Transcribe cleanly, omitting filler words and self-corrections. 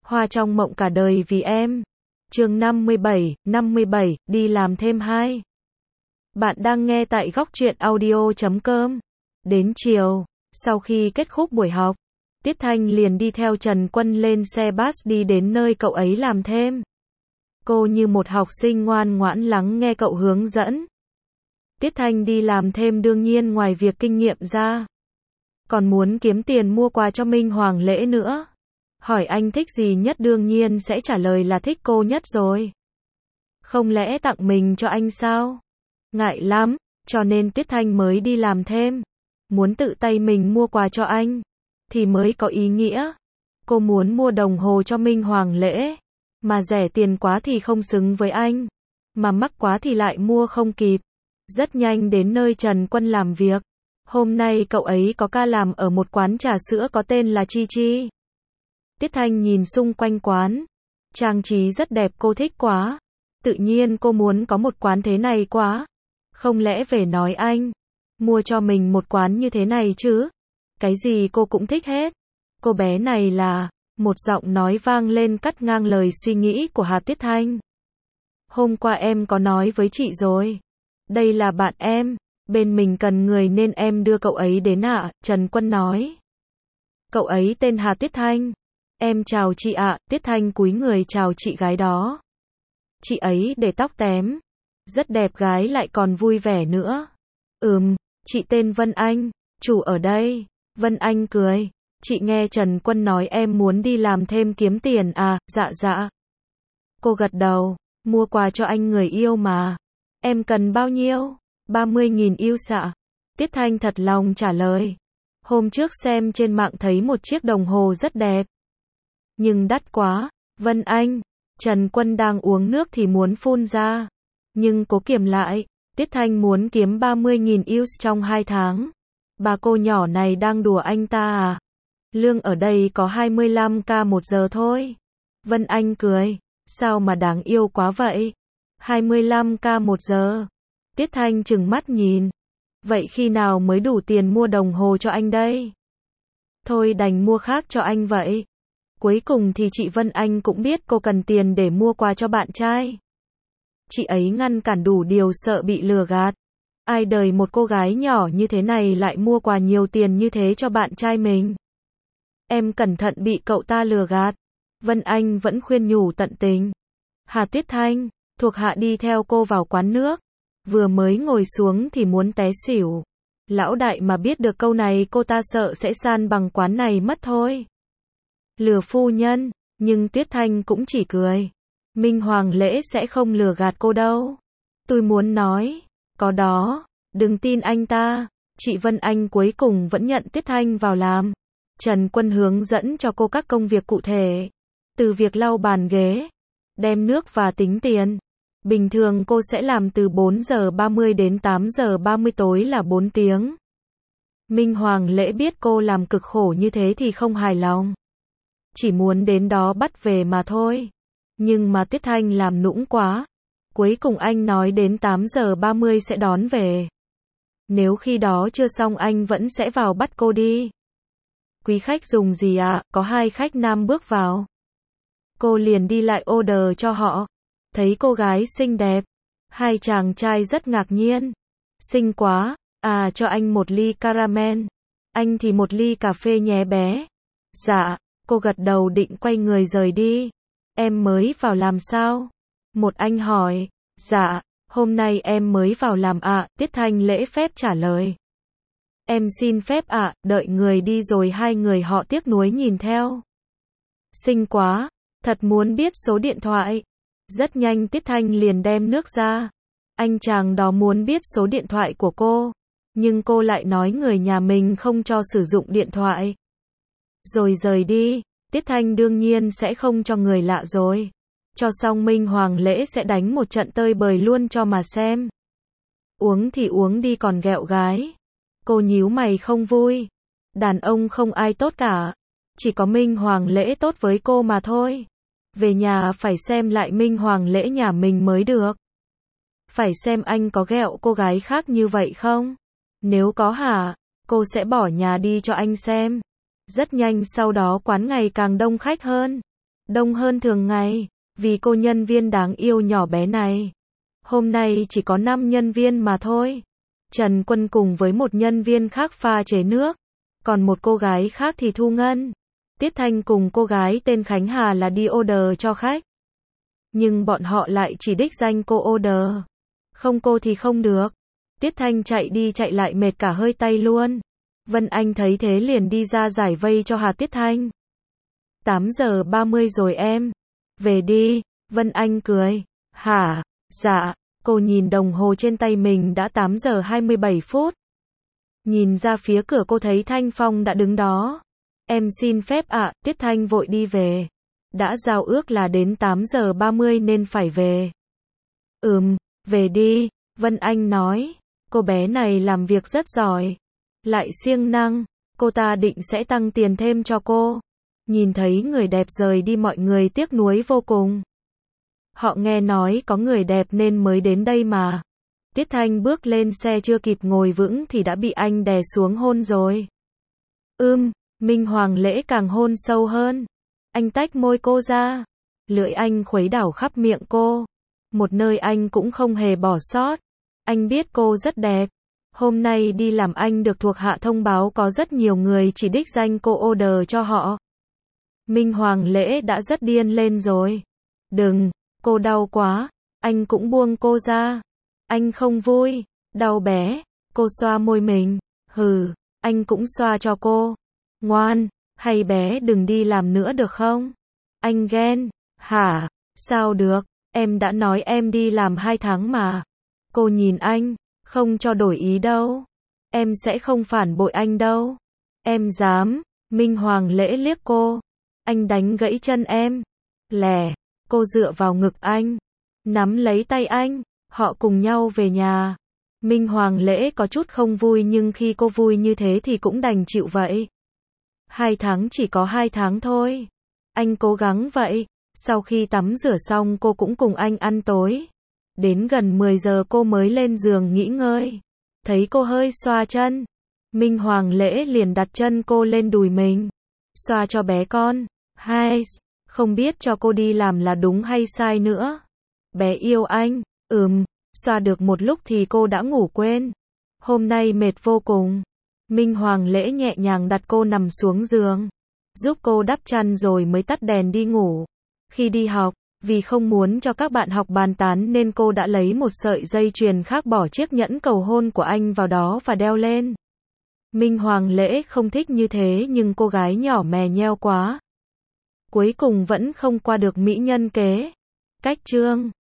Hoa trong mộng cả đời vì em. Chương 57, đi làm thêm 2. Bạn đang nghe tại Góc Truyện Audio.com. Đến chiều, sau khi kết thúc buổi học, Tiết Thanh liền đi theo Trần Quân lên xe bus đi đến nơi cậu ấy làm thêm. Cô như một học sinh ngoan ngoãn lắng nghe cậu hướng dẫn. Tiết Thanh đi làm thêm đương nhiên ngoài việc kinh nghiệm ra, còn muốn kiếm tiền mua quà cho Minh Hoàng lễ nữa. Hỏi anh thích gì nhất đương nhiên sẽ trả lời là thích cô nhất rồi. Không lẽ tặng mình cho anh sao? Ngại lắm, cho nên Tiết Thanh mới đi làm thêm. Muốn tự tay mình mua quà cho anh, thì mới có ý nghĩa. Cô muốn mua đồng hồ cho Minh Hoàng lễ, mà rẻ tiền quá thì không xứng với anh, mà mắc quá thì lại mua không kịp. Rất nhanh đến nơi Trần Quân làm việc. Hôm nay cậu ấy có ca làm ở một quán trà sữa có tên là Chi Chi. Tiết Thanh nhìn xung quanh quán, trang trí rất đẹp cô thích quá. Tự nhiên cô muốn có một quán thế này quá. Không lẽ về nói anh, mua cho mình một quán như thế này chứ? Cái gì cô cũng thích hết. Cô bé này là, một giọng nói vang lên cắt ngang lời suy nghĩ của Hà Tiết Thanh. Hôm qua em có nói với chị rồi. Đây là bạn em, bên mình cần người nên em đưa cậu ấy đến ạ, Trần Quân nói. Cậu ấy tên Hà Tiết Thanh. Em chào chị ạ, Tiết Thanh cúi người chào chị gái đó. Chị ấy để tóc tém, rất đẹp gái lại còn vui vẻ nữa. Chị tên Vân Anh, chủ ở đây. Vân Anh cười. Chị nghe Trần Quân nói em muốn đi làm thêm kiếm tiền à, dạ. Cô gật đầu, mua quà cho anh người yêu mà. Em cần bao nhiêu? 30.000 yêu xạ. Tiết Thanh thật lòng trả lời. Hôm trước xem trên mạng thấy một chiếc đồng hồ rất đẹp. Nhưng đắt quá. Vân Anh. Trần Quân đang uống nước thì muốn phun ra. Nhưng cố kiềm lại. Tiết Thanh muốn kiếm 30.000 yêu trong 2 tháng. Bà cô nhỏ này đang đùa anh ta à? Lương ở đây có 25k một giờ thôi. Vân Anh cười. Sao mà đáng yêu quá vậy? 25k một giờ. Tiết Thanh trừng mắt nhìn. Vậy khi nào mới đủ tiền mua đồng hồ cho anh đây? Thôi đành mua khác cho anh vậy. Cuối cùng thì chị Vân Anh cũng biết cô cần tiền để mua quà cho bạn trai. Chị ấy ngăn cản đủ điều sợ bị lừa gạt. Ai đời một cô gái nhỏ như thế này lại mua quà nhiều tiền như thế cho bạn trai mình. Em cẩn thận bị cậu ta lừa gạt. Vân Anh vẫn khuyên nhủ tận tình. Hà Tiết Thanh, thuộc hạ đi theo cô vào quán nước. Vừa mới ngồi xuống thì muốn té xỉu. Lão đại mà biết được câu này cô ta sợ sẽ san bằng quán này mất thôi. Lừa phu nhân, nhưng Tiết Thanh cũng chỉ cười. Minh Hoàng lễ sẽ không lừa gạt cô đâu. Tôi muốn nói, có đó, đừng tin anh ta. Chị Vân Anh cuối cùng vẫn nhận Tiết Thanh vào làm. Trần Quân hướng dẫn cho cô các công việc cụ thể. Từ việc lau bàn ghế, đem nước và tính tiền. Bình thường cô sẽ làm từ 4 giờ 30 đến 8 giờ 30 tối là 4 tiếng. Minh Hoàng lễ biết cô làm cực khổ như thế thì không hài lòng. Chỉ muốn đến đó bắt về mà thôi. Nhưng mà Tiết Thanh làm nũng quá. Cuối cùng anh nói đến 8 giờ 30 sẽ đón về. Nếu khi đó chưa xong anh vẫn sẽ vào bắt cô đi. Quý khách dùng gì ạ? Có 2 khách nam bước vào. Cô liền đi lại order cho họ. Thấy cô gái xinh đẹp. 2 chàng trai rất ngạc nhiên. Xinh quá. À cho anh một ly caramel. Anh thì một ly cà phê nhé bé. Dạ. Cô gật đầu định quay người rời đi. Em mới vào làm sao? Một anh hỏi. Dạ. Hôm nay em mới vào làm ạ. Tiết Thanh lễ phép trả lời. Em xin phép ạ. Đợi người đi rồi 2 người họ tiếc nuối nhìn theo. Xinh quá. Thật muốn biết số điện thoại. Rất nhanh Tiết Thanh liền đem nước ra. Anh chàng đó muốn biết số điện thoại của cô. Nhưng cô lại nói người nhà mình không cho sử dụng điện thoại. Rồi rời đi. Tiết Thanh đương nhiên sẽ không cho người lạ rồi. Cho xong Minh Hoàng lễ sẽ đánh một trận tơi bời luôn cho mà xem. Uống thì uống đi còn ghẹo gái. Cô nhíu mày không vui. Đàn ông không ai tốt cả. Chỉ có Minh Hoàng lễ tốt với cô mà thôi. Về nhà phải xem lại Minh Hoàng lễ nhà mình mới được. Phải xem anh có ghẹo cô gái khác như vậy không? Nếu có hả, cô sẽ bỏ nhà đi cho anh xem. Rất nhanh sau đó quán ngày càng đông khách hơn. đông hơn thường ngày, vì cô nhân viên đáng yêu nhỏ bé này. Hôm nay chỉ có 5 nhân viên mà thôi. Trần Quân cùng với một nhân viên khác pha chế nước, còn một cô gái khác thì thu ngân. Tiết Thanh cùng cô gái tên Khánh Hà là đi order cho khách. Nhưng bọn họ lại chỉ đích danh cô order. Không cô thì không được. Tiết Thanh chạy đi chạy lại mệt cả hơi tay luôn. Vân Anh thấy thế liền đi ra giải vây cho Hà Tiết Thanh. 8 giờ 30 rồi em. Về đi. Vân Anh cười. Hả? Dạ. Cô nhìn đồng hồ trên tay mình đã 8 giờ 27 phút. Nhìn ra phía cửa cô thấy Thanh Phong đã đứng đó. Em xin phép ạ, Tiết Thanh vội đi về. Đã giao ước là đến 8 giờ 30 nên phải về. Về đi, Vân Anh nói. Cô bé này làm việc rất giỏi. Lại siêng năng, cô ta định sẽ tăng tiền thêm cho cô. Nhìn thấy người đẹp rời đi mọi người tiếc nuối vô cùng. Họ nghe nói có người đẹp nên mới đến đây mà. Tiết Thanh bước lên xe chưa kịp ngồi vững thì đã bị anh đè xuống hôn rồi. Minh Hoàng Lễ càng hôn sâu hơn. Anh tách môi cô ra. Lưỡi anh khuấy đảo khắp miệng cô. Một nơi anh cũng không hề bỏ sót. Anh biết cô rất đẹp. Hôm nay đi làm anh được thuộc hạ thông báo có rất nhiều người chỉ đích danh cô order cho họ. Minh Hoàng Lễ đã rất điên lên rồi. Đừng, cô đau quá. Anh cũng buông cô ra. Anh không vui. Đau bé. Cô xoa môi mình. Anh cũng xoa cho cô. Ngoan, hay bé đừng đi làm nữa được không? Anh ghen. Hả? Sao được? Em đã nói em đi làm 2 tháng mà. Cô nhìn anh. Không cho đổi ý đâu. Em sẽ không phản bội anh đâu. Em dám. Minh Hoàng Lễ liếc cô. Anh đánh gãy chân em. Lẻ. Cô dựa vào ngực anh. Nắm lấy tay anh. Họ cùng nhau về nhà. Minh Hoàng Lễ có chút không vui nhưng khi cô vui như thế thì cũng đành chịu vậy. 2 tháng chỉ có 2 tháng thôi. Anh cố gắng vậy. Sau khi tắm rửa xong cô cũng cùng anh ăn tối. Đến gần 10 giờ cô mới lên giường nghỉ ngơi. Thấy cô hơi xoa chân. Minh Hoàng Lễ liền đặt chân cô lên đùi mình. Xoa cho bé con. Không biết cho cô đi làm là đúng hay sai nữa. Bé yêu anh. Xoa được một lúc thì cô đã ngủ quên. Hôm nay mệt vô cùng. Minh Hoàng Lễ nhẹ nhàng đặt cô nằm xuống giường. Giúp cô đắp chăn rồi mới tắt đèn đi ngủ. Khi đi học, vì không muốn cho các bạn học bàn tán nên cô đã lấy một sợi dây chuyền khác bỏ chiếc nhẫn cầu hôn của anh vào đó và đeo lên. Minh Hoàng Lễ không thích như thế nhưng cô gái nhỏ mè nheo quá. Cuối cùng vẫn không qua được mỹ nhân kế. Cách chương